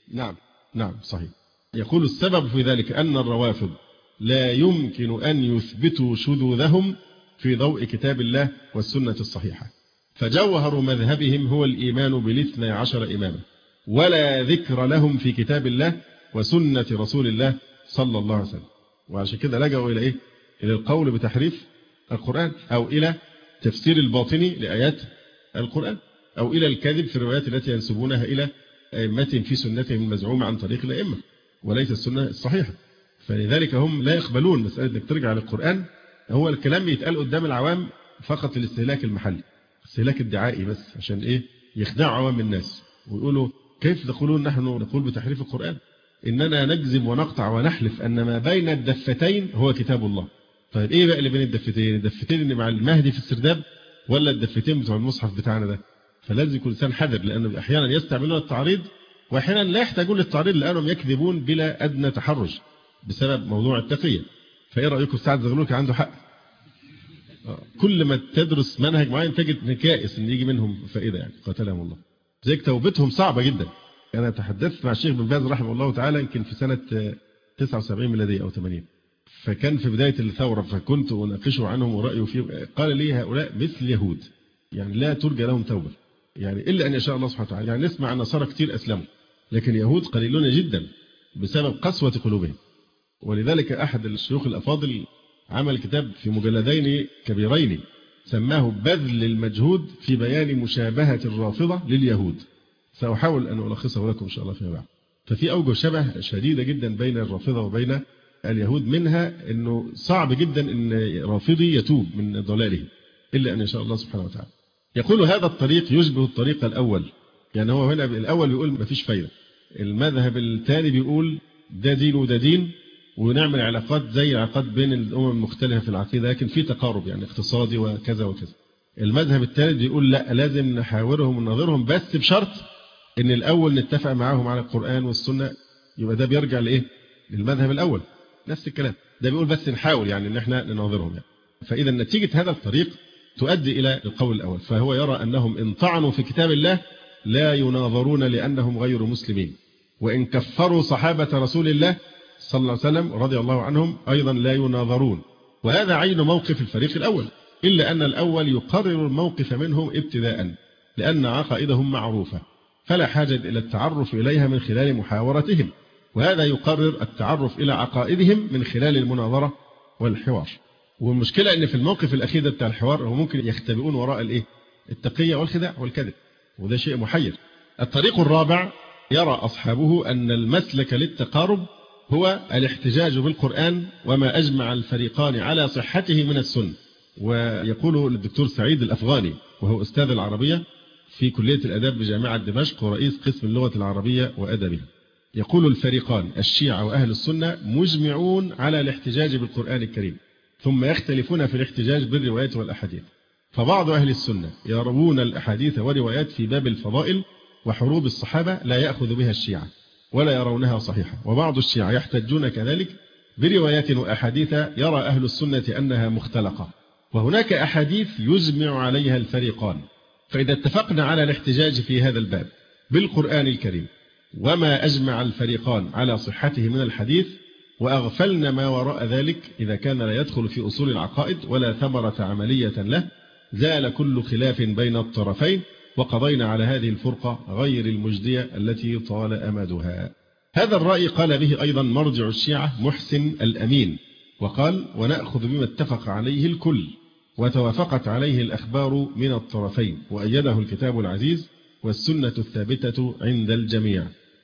نعم صحيح. يقول السبب في ذلك أن الروافض لا يمكن أن يثبتوا شذوذهم في ضوء كتاب الله والسنة الصحيحة فجوهر مذهبهم هو الإيمان ب12 إماما ولا ذكر لهم في كتاب الله وسنة رسول الله صلى الله عليه وسلم. وعشان كده لجأوا إلى إيه؟ إلى القول بتحريف القرآن أو إلى تفسير الباطني لآيات القرآن أو إلى الكذب في الروايات التي ينسبونها إلى أئمتهم في سنتهم المزعومة عن طريق الأئمة وليس السنة الصحيحة. فلذلك هم لا يقبلون مسألة أنك ترجع للقرآن. هو الكلام يتقال قدام العوام فقط للاستهلاك المحلي استهلاك الدعائي بس عشان إيه؟ يخدعوا عوام الناس ويقولوا كيف تقولون نحن نقول بتحريف القرآن إننا نجزم ونقطع ونحلف أن ما بين الدفتين هو كتاب الله. طيب إيه بقى اللي بين الدفتين؟ الدفتين اللي مع المهدي في السرداب ولا الدفتين بتوع المصحف بتاعنا ده؟ فلازم يكون الإنسان حذر لأنه أحيانا يستعملون التعريض وأحيانا لا يحتاجون للتعريض لأنهم يكذبون بلا أدنى تحرج بسبب موضوع التقية. فإيه رأيكم سعد زغلول كان عنده حق؟ كل ما تدرس منهج معين تجد نكائس إن يجي منهم فائدة يعني قاتلهم الله. زي توبتهم صعبة جدا. أنا تحدثت مع الشيخ بن باز رحمه الله تعالى يمكن في سنة 79 ميلادية أو 80 فكان في بداية الثورة فكنت أناقشه عنهم ورأيه فيه قال لي هؤلاء مثل يهود يعني لا ترجى لهم توبة يعني إلا أن يشاء الله سبحانه وتعالى. يعني نسمع عن نصارى كتير أسلموا لكن يهود قليلون جدا بسبب قسوة قلوبهم ولذلك أحد الشيوخ الأفاضل عمل كتاب في مجلدين كبيرين سماه بذل المجهود في بيان مشابهة الرافضة لليهود. سأحاول أن ألخصه لكم إن شاء الله فيما بعد. ففي أوجه شبه شديدة جدا بين الرافضة وبين اليهود، منها أنه صعب جدا أن رافضي يتوب من ضلاله إلا أن يشاء الله سبحانه وتعالى. يقول هذا الطريق يشبه الطريق الأول، يعني هو هنا الأول بيقول مفيش فايدة، المذهب الثاني بيقول ده دين وده دين، ونعمل علاقات زي علاقات بين الأمم المختلفة في العقيدة، لكن في تقارب يعني اقتصادي وكذا وكذا. المذهب الثالث بيقول لا، لازم نحاورهم ونناظرهم بس بشرط ان الأول نتفق معاهم على القرآن والسنة. يبقى ده بيرجع لإيه؟ للمذهب الأول. نفس الكلام ده بيقول بس نحاول يعني ان احنا نناظرهم يعني. فإذا نتيجة هذا الطريق تؤدي إلى القول الأول، فهو يرى أنهم إن طعنوا في كتاب الله لا يناظرون لأنهم غير مسلمين، وإن كفروا صحابة رسول الله صلى الله عليه وسلم رضي الله عنهم أيضا لا يناظرون. وهذا عين موقف الفريق الأول، إلا أن الأول يقرر الموقف منهم ابتداء لأن عقائدهم معروفة فلا حاجة إلى التعرف إليها من خلال محاورتهم، وهذا يقرر التعرف إلى عقائدهم من خلال المناظرة والحوار. والمشكلة أن في الموقف الأخير بتاع الحوار هو ممكن يختبئون وراء التقية والخداع والكذب، وده شيء محير. الطريق الرابع يرى أصحابه أن المسلك للتقارب هو الاحتجاج بالقرآن وما أجمع الفريقان على صحته من السنة. ويقول الدكتور سعيد الأفغاني وهو أستاذ العربية في كلية الآداب بجامعة دمشق ورئيس قسم اللغة العربية وأدبها، يقول الفريقان الشيعة وأهل السنة مجمعون على الاحتجاج بالقرآن الكريم، ثم يختلفون في الاحتجاج بالروايات والأحاديث. فبعض أهل السنة يروون الأحاديث والروايات في باب الفضائل وحروب الصحابة لا يأخذ بها الشيعة ولا يرونها صحيحة، وبعض الشيعة يحتجون كذلك بروايات وأحاديث يرى أهل السنة أنها مختلقة، وهناك أحاديث يجمع عليها الفريقان. فإذا اتفقنا على الاحتجاج في هذا الباب بالقرآن الكريم وما أجمع الفريقان على صحته من الحديث، وأغفلنا ما وراء ذلك إذا كان لا يدخل في أصول العقائد ولا ثمرة عملية له، زال كل خلاف بين الطرفين وقضينا على هذه الفرقة غير المجدية التي طال أمدها. هذا الرأي قال به أيضا مرجع الشيعة محسن الأمين، وقال ونأخذ بما اتفق عليه الكل وتوافقت عليه الأخبار من الطرفين وأيده الكتاب العزيز والسنة الثابتة عند الجميع.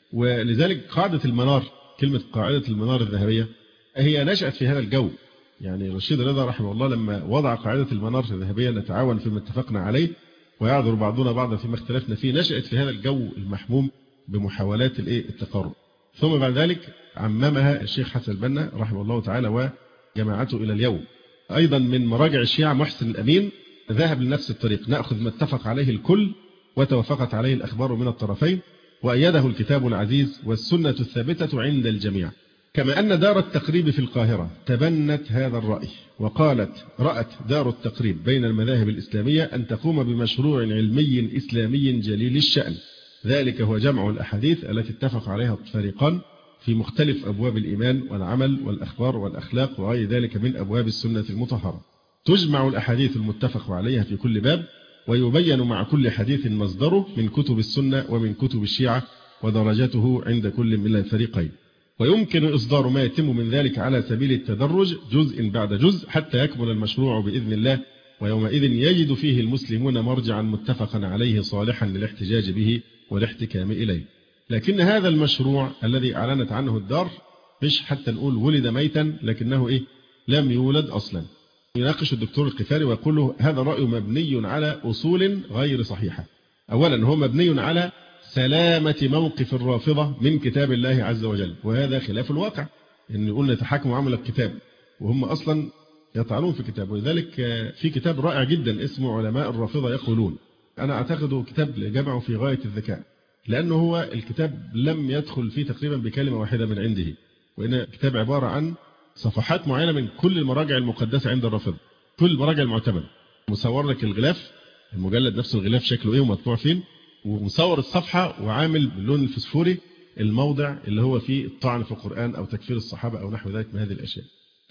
ولذلك قاعدة المنار، كلمة قاعدة المنار الذهبية هي نشأت في هذا الجو. يعني رشيد رضا رحمه الله لما وضع قاعدة المنار الذهبية نتعاون فيما اتفقنا عليه ويعذر بعضنا بعضا فيما اختلفنا فيه، نشأت في هذا الجو المحموم بمحاولات التقارب. ثم بعد ذلك عممها الشيخ حسن البنا رحمه الله تعالى وجماعته إلى اليوم. أيضا من مراجع الشيعة محسن الأمين ذهب لنفس الطريق، نأخذ ما اتفق عليه الكل وتوافقت عليه الأخبار من الطرفين وأيده الكتاب العزيز والسنة الثابتة عند الجميع. كما أن دار التقريب في القاهرة تبنت هذا الرأي وقالت رأت دار التقريب بين المذاهب الإسلامية أن تقوم بمشروع علمي إسلامي جليل الشأن، ذلك هو جمع الأحاديث التي اتفق عليها الفريقان في مختلف أبواب الإيمان والعمل والأخبار والأخلاق وغير ذلك من أبواب السنة المطهرة. تجمع الأحاديث المتفق عليها في كل باب ويبين مع كل حديث مصدره من كتب السنة ومن كتب الشيعة ودرجته عند كل من الفريقين، ويمكن إصدار ما يتم من ذلك على سبيل التدرج جزء بعد جزء حتى يكمل المشروع بإذن الله، ويومئذ يجد فيه المسلمون مرجعا متفقا عليه صالحا للاحتجاج به والاحتكام إليه. لكن هذا المشروع الذي أعلنت عنه الدار مش حتى نقول ولد ميتا، لكنه لم يولد أصلا. يناقش الدكتور القفاري ويقول له هذا الرأي مبني على أصول غير صحيحة. أولا هو مبني على سلامة موقف الرافضة من كتاب الله عز وجل، وهذا خلاف الواقع، إن يقول نتحكم عمل الكتاب وهم أصلا يطعنون في كتاب. ولذلك في كتاب رائع جدا اسمه علماء الرافضة يقولون، أنا أعتقد كتاب جمعه في غاية الذكاء، لأنه هو الكتاب لم يدخل فيه تقريبا بكلمة واحدة من عنده، وإن الكتاب عبارة عن صفحات معينة من كل المراجع المقدسة عند الرافضة، كل المراجع المعتمدة، مصور لك الغلاف، المجلد نفسه الغلاف شكله إيه ومطبوع فين، ومصور الصفحة وعامل باللون الفسفوري الموضع اللي هو فيه الطعن في القرآن أو تكفير الصحابة أو نحو ذلك من هذه الأشياء.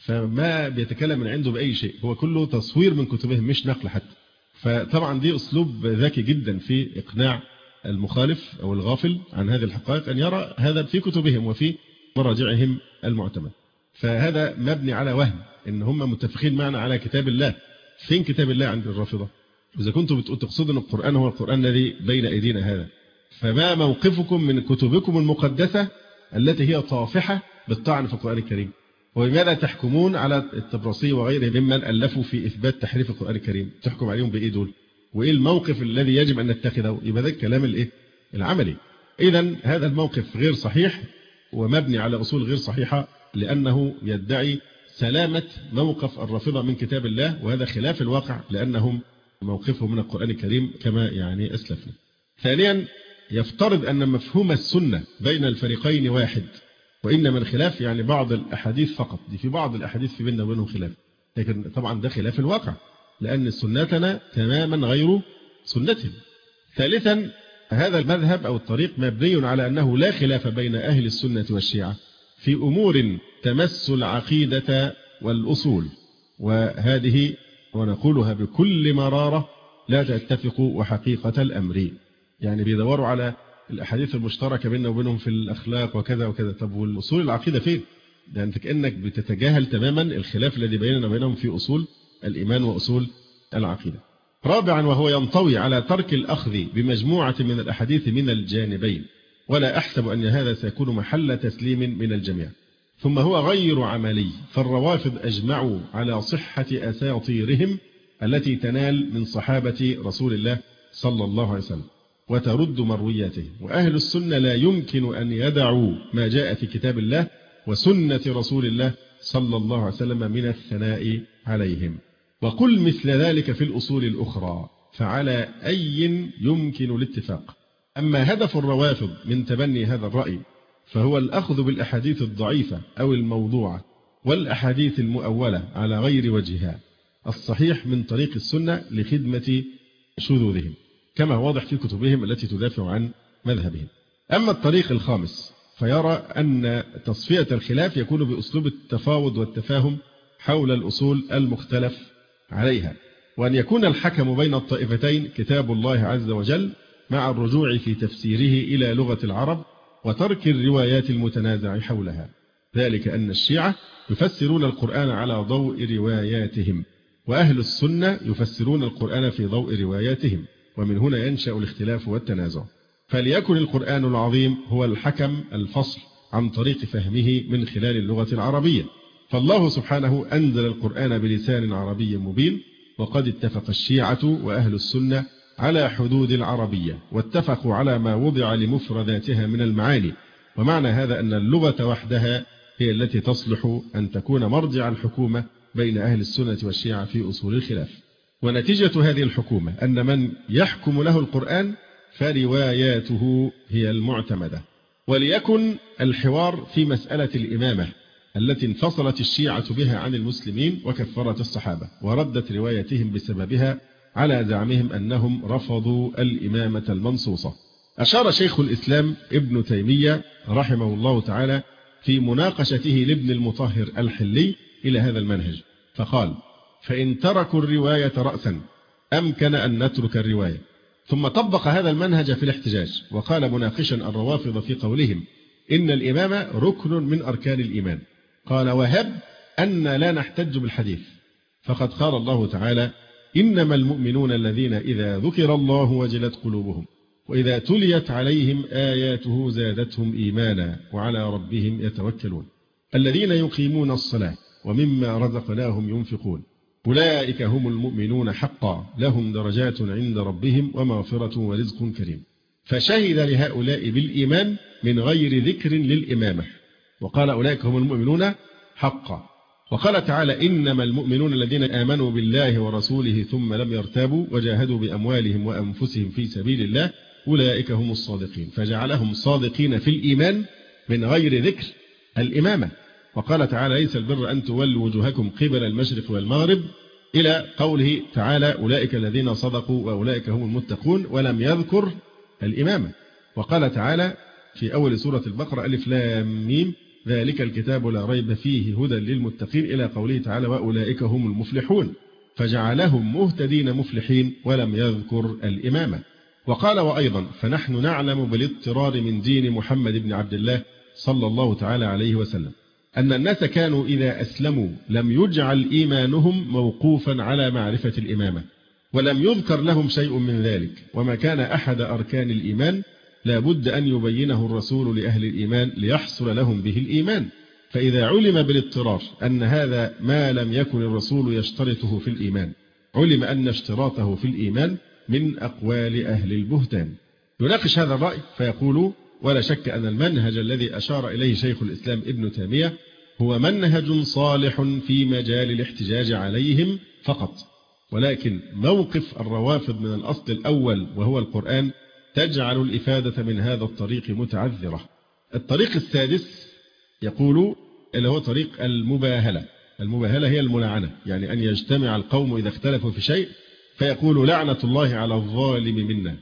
فما بيتكلم من عنده بأي شيء، هو كله تصوير من كتبهم مش نقل حتى. فطبعا دي أسلوب ذكي جدا في إقناع المخالف أو الغافل عن هذه الحقائق أن يرى هذا في كتبهم وفي مراجعهم المعتمد. فهذا مبني على وهم إن هم متفقين معنا على كتاب الله. فين كتاب الله عند الرافضة؟ إذا كنتم تقصدون القرآن هو القرآن الذي بين أيدينا هذا، فما موقفكم من كتبكم المقدسة التي هي طافحة بالطعن في القرآن الكريم؟ وبماذا تحكمون على الطبرسي وغيره ممن ألفوا في إثبات تحريف القرآن الكريم؟ تحكم عليهم بإيه دول؟ وإيه الموقف الذي يجب أن نتخذه؟ يبقى ده الكلام العملي. إذن هذا الموقف غير صحيح ومبني على أصول غير صحيحة، لأنه يدعي سلامة موقف الرافضة من كتاب الله، وهذا خلاف الواقع لأنهم موقفهم من القرآن الكريم كما يعني أسلفنا. ثانيا، يفترض أن مفهوم السنة بين الفريقين واحد، وإنما الخلاف يعني بعض الأحاديث فقط. دي في بعض الأحاديث في بيننا وبينهم خلاف، لكن طبعا ده خلاف الواقع لأن سنتنا تماما غير سنتهم. ثالثا، هذا المذهب أو الطريق مبني على أنه لا خلاف بين أهل السنة والشيعة في أمور تمس العقيدة والأصول، وهذه ونقولها بكل مرارة لا تتفق وحقيقة الأمر. يعني بيدوروا على الأحاديث المشتركة بيننا وبينهم في الأخلاق وكذا وكذا. طب والأصول العقيدة فين؟ ده أنت كأنك بتتجاهل تماما الخلاف الذي بيننا وبينهم في أصول الإيمان وأصول العقيدة. رابعا، وهو ينطوي على ترك الأخذ بمجموعة من الأحاديث من الجانبين، ولا أحسب أن هذا سيكون محل تسليم من الجميع. ثم هو غير عملي، فالروافض أجمعوا على صحة أساطيرهم التي تنال من صحابة رسول الله صلى الله عليه وسلم وترد مروياته، وأهل السنة لا يمكن أن يدعوا ما جاء في كتاب الله وسنة رسول الله صلى الله عليه وسلم من الثناء عليهم. وقل مثل ذلك في الأصول الأخرى، فعلى أي يمكن الاتفاق. أما هدف الروافض من تبني هذا الرأي فهو الأخذ بالأحاديث الضعيفة أو الموضوعة والأحاديث المؤولة على غير وجهها الصحيح من طريق السنة لخدمة شذوذهم، كما واضح في كتبهم التي تدافع عن مذهبهم. أما الطريق الخامس فيرى أن تصفية الخلاف يكون بأسلوب التفاوض والتفاهم حول الأصول المختلف عليها، وأن يكون الحكم بين الطائفتين كتاب الله عز وجل مع الرجوع في تفسيره إلى لغة العرب وترك الروايات المتنازع حولها. ذلك أن الشيعة يفسرون القرآن على ضوء رواياتهم، وأهل السنة يفسرون القرآن في ضوء رواياتهم، ومن هنا ينشأ الاختلاف والتنازع. فليكن القرآن العظيم هو الحكم الفصل عن طريق فهمه من خلال اللغة العربية، فالله سبحانه أنزل القرآن بلسان عربي مبين، وقد اتفق الشيعة وأهل السنة على حدود العربية، واتفقوا على ما وضع لمفرداتها من المعاني. ومعنى هذا أن اللغة وحدها هي التي تصلح أن تكون مرجع الحكومة بين أهل السنة والشيعة في أصول الخلاف. ونتيجة هذه الحكومة أن من يحكم له القرآن فرواياته هي المعتمدة. وليكن الحوار في مسألة الإمامة التي انفصلت الشيعة بها عن المسلمين وكفرت الصحابة وردت روايتهم بسببها على زعمهم أنهم رفضوا الإمامة المنصوصة. أشار شيخ الإسلام ابن تيمية رحمه الله تعالى في مناقشته لابن المطهر الحلي إلى هذا المنهج فقال: فإن تركوا الرواية رأسا أمكن أن نترك الرواية. ثم طبق هذا المنهج في الاحتجاج وقال مناقشا الروافض في قولهم إن الإمامة ركن من أركان الإيمان، قال: وهب أن لا نحتج بالحديث، فقد قال الله تعالى: إنما المؤمنون الذين إذا ذكر الله وجلت قلوبهم وإذا تليت عليهم آياته زادتهم إيمانا وعلى ربهم يتوكلون الذين يقيمون الصلاة ومما رزقناهم ينفقون أولئك هم المؤمنون حقا لهم درجات عند ربهم ومغفرة ورزق كريم. فشهد لهؤلاء بالإيمان من غير ذكر للإمامة، وقال أولئك هم المؤمنون حقا. وقال تعالى: إنما المؤمنون الذين آمنوا بالله ورسوله ثم لم يرتابوا وجاهدوا بأموالهم وأنفسهم في سبيل الله أولئك هم الصادقين، فجعلهم صادقين في الإيمان من غير ذكر الإمامة. وقال تعالى: ليس البر أن تولوا وجوهكم قبل المشرق والمغرب إلى قوله تعالى: أولئك الذين صدقوا وأولئك هم المتقون، ولم يذكر الإمامة. وقال تعالى في أول سورة البقرة: ألف لام ميم ذلك الكتاب لا ريب فيه هدى للمتقين إلى قوله تعالى: وأولئك هم المفلحون، فجعلهم مهتدين مفلحين ولم يذكر الإمامة. وقال: وأيضا فنحن نعلم بالاضطرار من دين محمد بن عبد الله صلى الله تعالى عليه وسلم أن الناس كانوا إذا أسلموا لم يجعل إيمانهم موقوفا على معرفة الإمامة، ولم يذكر لهم شيء من ذلك، وما كان أحد أركان الإيمان لا بد أن يبينه الرسول لأهل الإيمان ليحصل لهم به الإيمان. فإذا علم بالاضطرار أن هذا ما لم يكن الرسول يشترطه في الإيمان، علم أن اشتراطه في الإيمان من أقوال أهل البهتان. يناقش هذا الرأي فيقول: ولا شك أن المنهج الذي أشار إليه شيخ الإسلام ابن تيمية هو منهج صالح في مجال الاحتجاج عليهم فقط، ولكن موقف الروافض من الأصل الأول وهو القرآن تجعل الإفادة من هذا الطريق متعذرة. الطريق السادس يقول اللي هو طريق المباهلة. المباهلة هي الملاعنة، يعني أن يجتمع القوم إذا اختلفوا في شيء فيقول: لعنة الله على الظالم منا،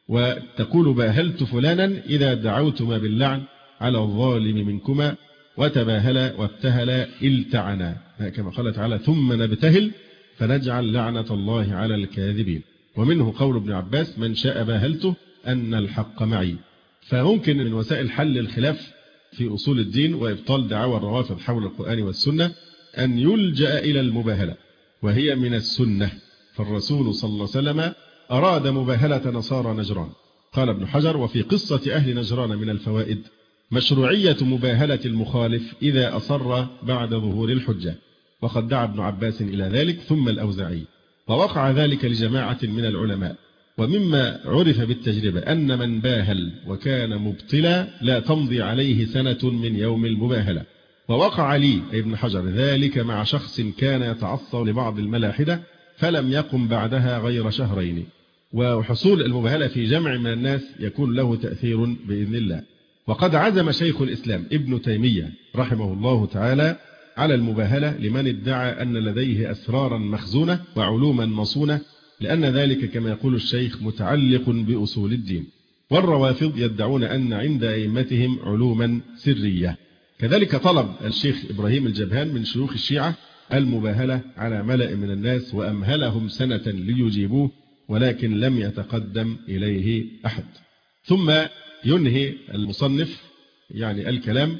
وتقول: باهلت فلانا إذا دعوتما باللعن على الظالم منكما، وتباهل وابتهل التعنا، كما قال تعالى: ثم نبتهل فنجعل لعنة الله على الكاذبين. ومنه قول ابن عباس: من شاء باهلته أن الحق معي. فممكن من وسائل حل الخلاف في أصول الدين وإبطال دعاوى الروافض حول القرآن والسنة أن يلجأ إلى المباهلة، وهي من السنة. فالرسول صلى الله عليه وسلم أراد مباهلة نصارى نجران. قال ابن حجر: وفي قصة أهل نجران من الفوائد مشروعية مباهلة المخالف إذا أصر بعد ظهور الحجة، وقد دعا ابن عباس إلى ذلك ثم الأوزاعي، ووقع ذلك لجماعة من العلماء. ومما عرف بالتجربة أن من باهل وكان مبطلا لا تمضي عليه سنة من يوم المباهلة. ووقع لي ابن حجر ذلك مع شخص كان يتعصب لبعض الملاحدة فلم يقم بعدها غير شهرين. وحصول المباهلة في جمع من الناس يكون له تأثير بإذن الله. وقد عزم شيخ الإسلام ابن تيمية رحمه الله تعالى على المباهلة لمن ادعى أن لديه أسرارا مخزونة وعلوما مصونة، لأن ذلك كما يقول الشيخ متعلق بأصول الدين. والروافض يدعون أن عند أئمتهم علوما سرية. كذلك طلب الشيخ إبراهيم الجبهان من شيوخ الشيعة المباهلة على ملأ من الناس وأمهلهم سنة ليجيبوه، ولكن لم يتقدم إليه أحد. ثم ينهي المصنف يعني الكلام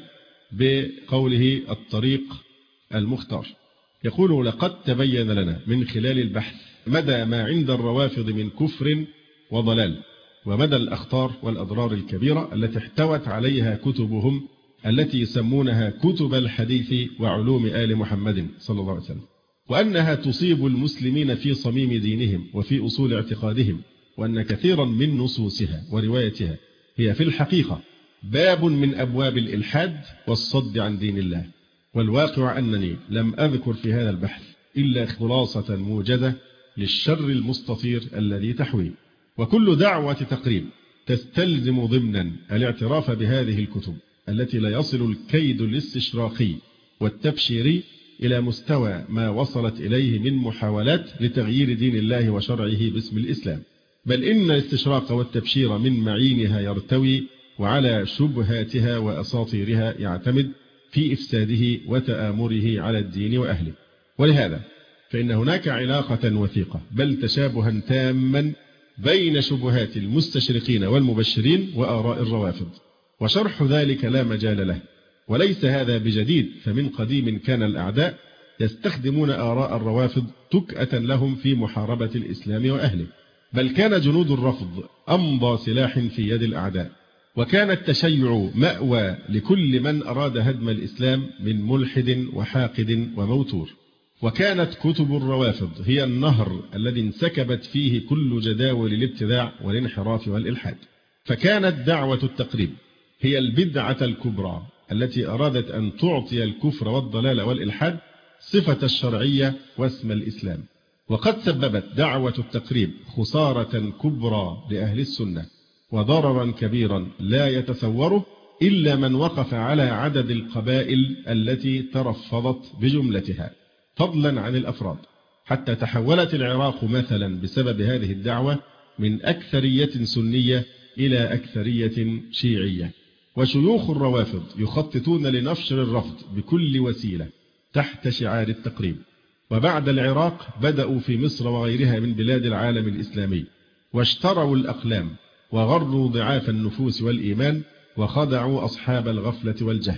بقوله: الطريق المختار. يقول: لقد تبين لنا من خلال البحث مدى ما عند الروافض من كفر وضلال، ومدى الأخطار والأضرار الكبيرة التي احتوت عليها كتبهم التي يسمونها كتب الحديث وعلوم آل محمد صلى الله عليه وسلم، وأنها تصيب المسلمين في صميم دينهم وفي أصول اعتقادهم، وأن كثيرا من نصوصها وروايتها هي في الحقيقة باب من أبواب الإلحاد والصد عن دين الله. والواقع أنني لم أذكر في هذا البحث إلا خلاصة موجزة للشر المستطير الذي تحويه. وكل دعوة تقريب تستلزم ضمنا الاعتراف بهذه الكتب التي لا يصل الكيد الاستشراقي والتبشيري إلى مستوى ما وصلت إليه من محاولات لتغيير دين الله وشرعه باسم الإسلام، بل إن الاستشراق والتبشير من معينها يرتوي، وعلى شبهاتها وأساطيرها يعتمد في إفساده وتآمره على الدين وأهله. ولهذا فإن هناك علاقة وثيقة بل تشابها تاما بين شبهات المستشرقين والمبشرين وآراء الروافض، وشرح ذلك لا مجال له. وليس هذا بجديد، فمن قديم كان الأعداء يستخدمون آراء الروافض تكأة لهم في محاربة الإسلام وأهله، بل كان جنود الرفض أمضى سلاح في يد الأعداء، وكان التشيع مأوى لكل من أراد هدم الإسلام من ملحد وحاقد وموتور. وكانت كتب الروافض هي النهر الذي انسكبت فيه كل جداول الابتداع والانحراف والإلحاد. فكانت دعوة التقريب هي البدعة الكبرى التي أرادت أن تعطي الكفر والضلال والإلحاد صفة الشرعية واسم الإسلام. وقد سببت دعوة التقريب خسارة كبرى لأهل السنة وضررا كبيرا لا يتصوره إلا من وقف على عدد القبائل التي ترفضت بجملتها فضلا عن الأفراد، حتى تحولت العراق مثلا بسبب هذه الدعوة من أكثرية سنية إلى أكثرية شيعية. وشيوخ الروافض يخططون لنشر الرفض بكل وسيلة تحت شعار التقريب. وبعد العراق بدأوا في مصر وغيرها من بلاد العالم الإسلامي، واشتروا الأقلام وغروا ضعاف النفوس والإيمان، وخدعوا أصحاب الغفلة والجهل،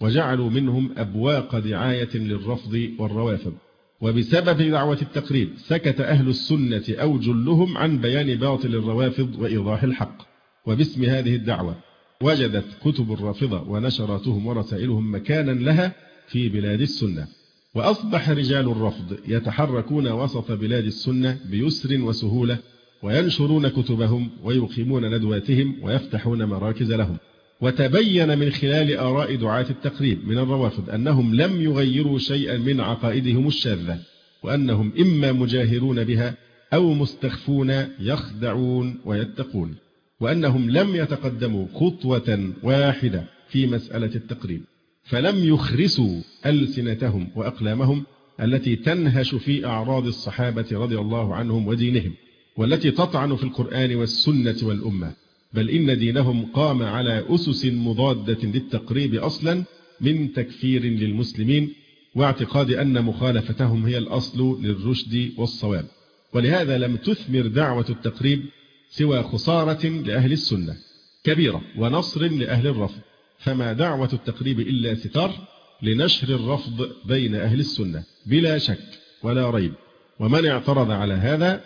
وجعلوا منهم أبواق دعاية للرفض والروافض. وبسبب دعوة التقريب سكت أهل السنة أو جلهم عن بيان باطل الروافض وإيضاح الحق. وباسم هذه الدعوة وجدت كتب الرافضة ونشراتهم ورسائلهم مكانا لها في بلاد السنة، وأصبح رجال الرفض يتحركون وسط بلاد السنة بيسر وسهولة، وينشرون كتبهم ويقيمون ندواتهم ويفتحون مراكز لهم. وتبين من خلال آراء دعاة التقريب من الروافض أنهم لم يغيروا شيئا من عقائدهم الشاذة، وأنهم إما مجاهرون بها أو مستخفون يخدعون ويتقون، وأنهم لم يتقدموا خطوة واحدة في مسألة التقريب، فلم يخرسوا ألسنتهم وأقلامهم التي تنهش في أعراض الصحابة رضي الله عنهم ودينهم، والتي تطعن في القرآن والسنة والأمة، بل إن دينهم قام على أسس مضادة للتقريب أصلا من تكفير للمسلمين واعتقاد أن مخالفتهم هي الأصل للرشد والصواب. ولهذا لم تثمر دعوة التقريب سوى خسارة لأهل السنة كبيرة ونصر لأهل الرفض، فما دعوة التقريب إلا ستار لنشر الرفض بين أهل السنة بلا شك ولا ريب. ومن اعترض على هذا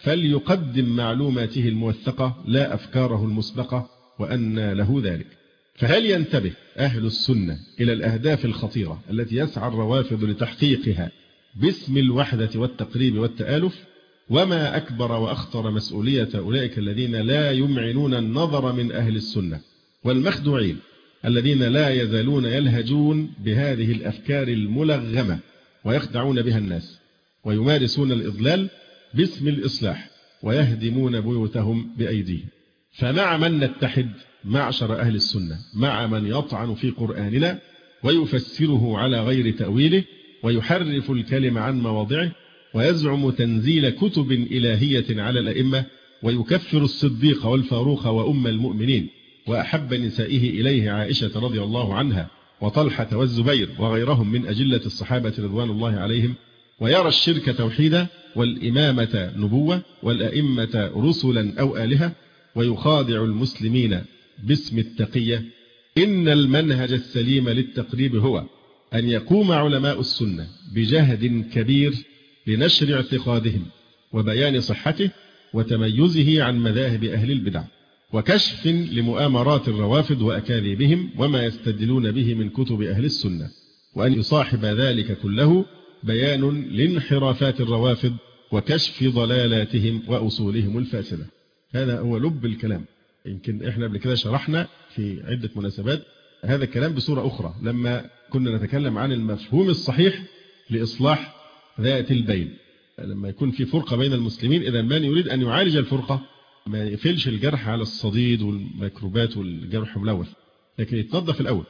فليقدم معلوماته الموثقة لا أفكاره المسبقة، وأن له ذلك. فهل ينتبه أهل السنة إلى الأهداف الخطيرة التي يسعى الروافض لتحقيقها باسم الوحدة والتقريب والتآلف؟ وما أكبر وأخطر مسؤولية أولئك الذين لا يمعنون النظر من أهل السنة والمخدوعين الذين لا يزالون يلهجون بهذه الأفكار الملغمة ويخدعون بها الناس، ويمارسون الإضلال باسم الإصلاح، ويهدمون بيوتهم بأيديهم. فمع من نتحد معشر أهل السنة؟ مع من يطعن في قرآننا ويفسره على غير تأويله ويحرف الكلم عن مواضعه ويزعم تنزيل كتب إلهية على الأئمة، ويكفر الصديق والفاروق وأم المؤمنين وأحب نسائه إليه عائشة رضي الله عنها وطلحة والزبير وغيرهم من أجلة الصحابة رضوان الله عليهم، ويرى الشرك توحيدا والإمامة نبوة والأئمة رسلا أو آلهة، ويخادع المسلمين باسم التقية. إن المنهج السليم للتقريب هو أن يقوم علماء السنة بجهد كبير لنشر اعتقادهم وبيان صحته وتميزه عن مذاهب أهل البدع، وكشف لمؤامرات الروافض وأكاذيبهم وما يستدلون به من كتب أهل السنة، وأن يصاحب ذلك كله بيان لانحرافات الروافض وكشف ضلالاتهم وأصولهم الفاسدة. هذا هو لب الكلام. يمكن إحنا قبل كده شرحنا في عدة مناسبات هذا الكلام بصورة أخرى لما كنا نتكلم عن المفهوم الصحيح لإصلاح ذات البين. لما يكون في فرقة بين المسلمين، إذا من يريد أن يعالج الفرقة ما يقفلش الجرح على الصديد والميكروبات والجرح ملوث، لكن يتنظف الأول.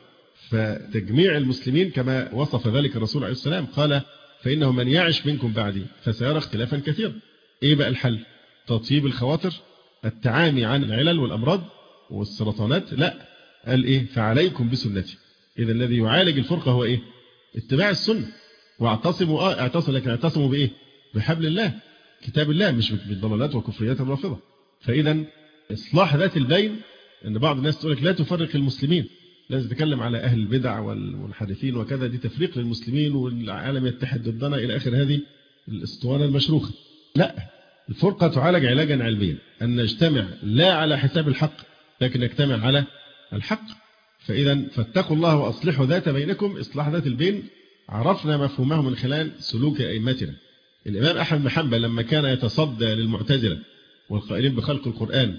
فتجميع المسلمين كما وصف ذلك الرسول عليه السلام، قال فإنه من يعش منكم بعدي فسيرى اختلافا كثيرا. إيه بقى الحل؟ تطيب الخواطر، التعامي عن العلل والأمراض والسرطانات؟ لا، قال إيه؟ فعليكم بسنتي. إذا الذي يعالج الفرقة هو إيه؟ اتباع السنة. واعتصموا لكن اعتصموا بإيه؟ بحبل الله، كتاب الله، مش بالضلالات وكفريات الرافضة. فإذا إصلاح ذات البين، أن بعض الناس تقول لك لا تفرق المسلمين، لازم تتكلم على أهل البدع والمنحرفين وكذا، دي تفريق للمسلمين والعالم يتحد ضدنا إلى آخر هذه الأسطوانة المشروخة. لا، الفرقة تعالج علاجا علميا، أن نجتمع لا على حساب الحق لكن نجتمع على الحق. فإذا فاتقوا الله وأصلحوا ذات بينكم. إصلاح ذات البين عرفنا مفهومه من خلال سلوك أئمتنا. الإمام أحمد بن حنبل لما كان يتصدى للمعتزلة والقائلين بخلق القرآن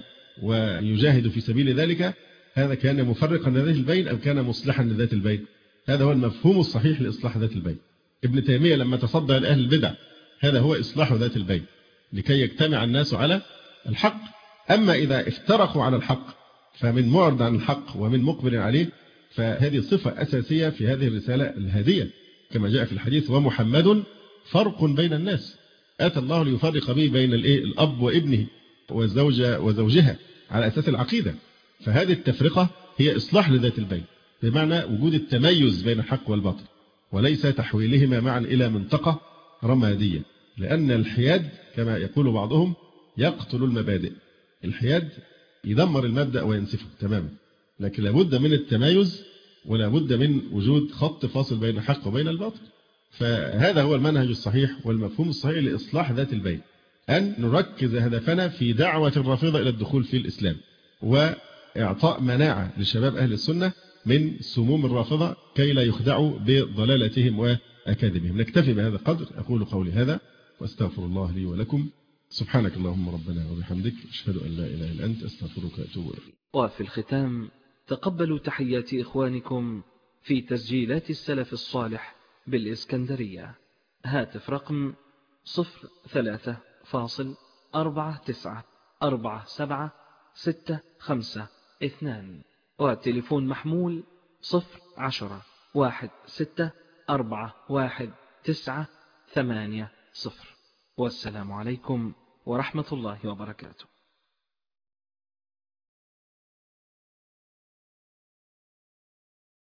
ويجاهد في سبيل ذلك، هذا كان مفرقا لذات البين أم كان مصلحا لذات البين؟ هذا هو المفهوم الصحيح لإصلاح ذات البين. ابن تيمية لما تصدى لأهل البدع، هذا هو إصلاح ذات البين لكي يجتمع الناس على الحق. أما إذا افترقوا على الحق فمن معرض عن الحق ومن مقبل عليه، فهذه صفة أساسية في هذه الرسالة الهادية كما جاء في الحديث: ومحمد فرق بين الناس أتى الله ليفرق به بين الأب وابنه والزوجة وزوجها على أساس العقيدة. فهذه التفرقة هي إصلاح لذات البين، بمعنى وجود التميز بين الحق والباطل وليس تحويلهما معا إلى منطقة رمادية. لأن الحياد كما يقول بعضهم يقتل المبادئ. الحياد يدمر المبدأ وينسفه تماما، لكن لابد من التمايز ولا بد من وجود خط فاصل بين الحق وبين الباطل. فهذا هو المنهج الصحيح والمفهوم الصحيح لإصلاح ذات البين، أن نركز هدفنا في دعوة الرافضة إلى الدخول في الإسلام، وإعطاء مناعة لشباب أهل السنة من سموم الرافضة كي لا يخدعوا بضلالتهم وأكاذيبهم. نكتفي بهذا القدر. أقول قولي هذا وأستغفر الله لي ولكم. سبحانك اللهم ربنا وبحمدك، أشهد أن لا إله إلا أنت، أستغفرك وأتوب إليك. وفي الختام تقبلوا تحيات إخوانكم في تسجيلات السلف الصالح بالإسكندرية. هاتف رقم 03-494765، والتليفون محمول 010-16411980. والسلام عليكم ورحمة الله وبركاته.